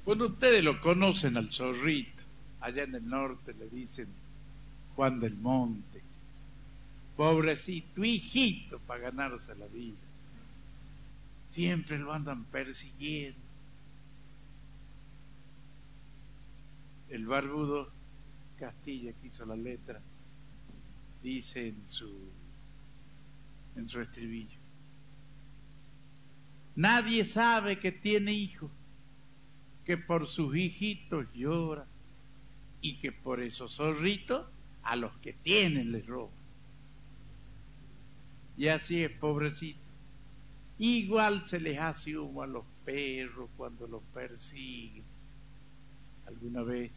Bueno, ustedes lo conocen al zorrito. Allá en el norte le dicen Juan del Monte. Pobrecito, hijito, para ganarse la vida. Siempre lo andan persiguiendo. El barbudo Castilla, que hizo la letra, dice en su estribillo: nadie sabe que tiene hijos, que por sus hijitos llora, y que por esos zorritos a los que tienen les roba. Y así es, pobrecito. Igual se les hace humo a los perros cuando los persiguen. Alguna vez,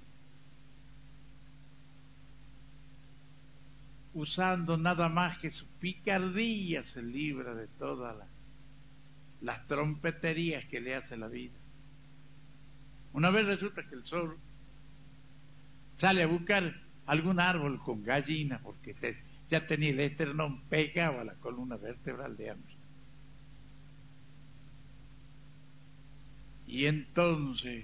usando nada más que su picardía, se libra de todas las trompeterías que le hace la vida. Una vez resulta que el zorro sale a buscar algún árbol con gallina porque ya tenía el esternón pegado a la columna vertebral de hambre. Y entonces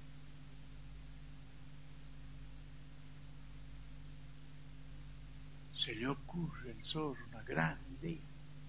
se le ocurre al zorro una gran idea.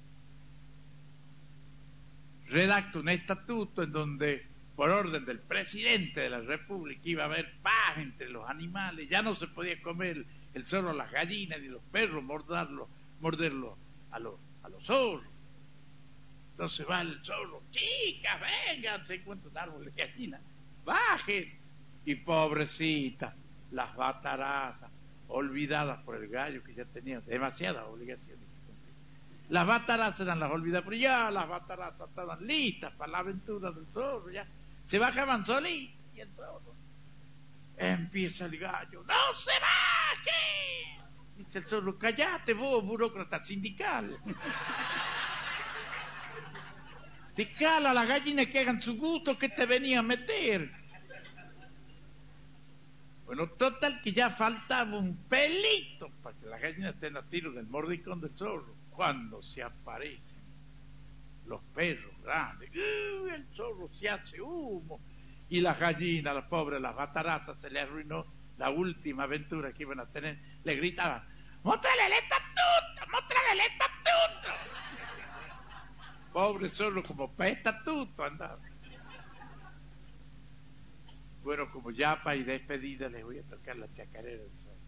Redacta un estatuto en donde, por orden del presidente de la República, iba a haber paz entre los animales. Ya no se podía comer el zorro a las gallinas ni los perros morderlo a los zorros. Entonces va el zorro: chicas, vengan, se encuentran árboles de gallina, bajen. Y pobrecita, las batarazas, olvidadas por el gallo, que ya tenía demasiadas obligaciones. Las batarazas eran las olvidadas, pero ya las batarazas estaban listas para la aventura del zorro, ya se bajaban solitas. Y el zorro empieza el gallo: ¡no se baje! Dice el zorro: cállate vos, burócrata sindical. Dejala a la gallina que hagan su gusto, que te venía a meter. Bueno, total que ya faltaba un pelito para que las gallinas estén a tiro del mordicón del zorro, cuando se aparecen los perros grandes. El zorro se hace humo, y las gallinas, las pobres, las batarazas, se les arruinó la última aventura que iban a tener. Le gritaban: ¡móstrale el estatuto! ¡móstrale el estatuto! Pobre zorro, como para estatuto andaba. Bueno, como yapa y despedida, les voy a tocar la chacarera del zorro.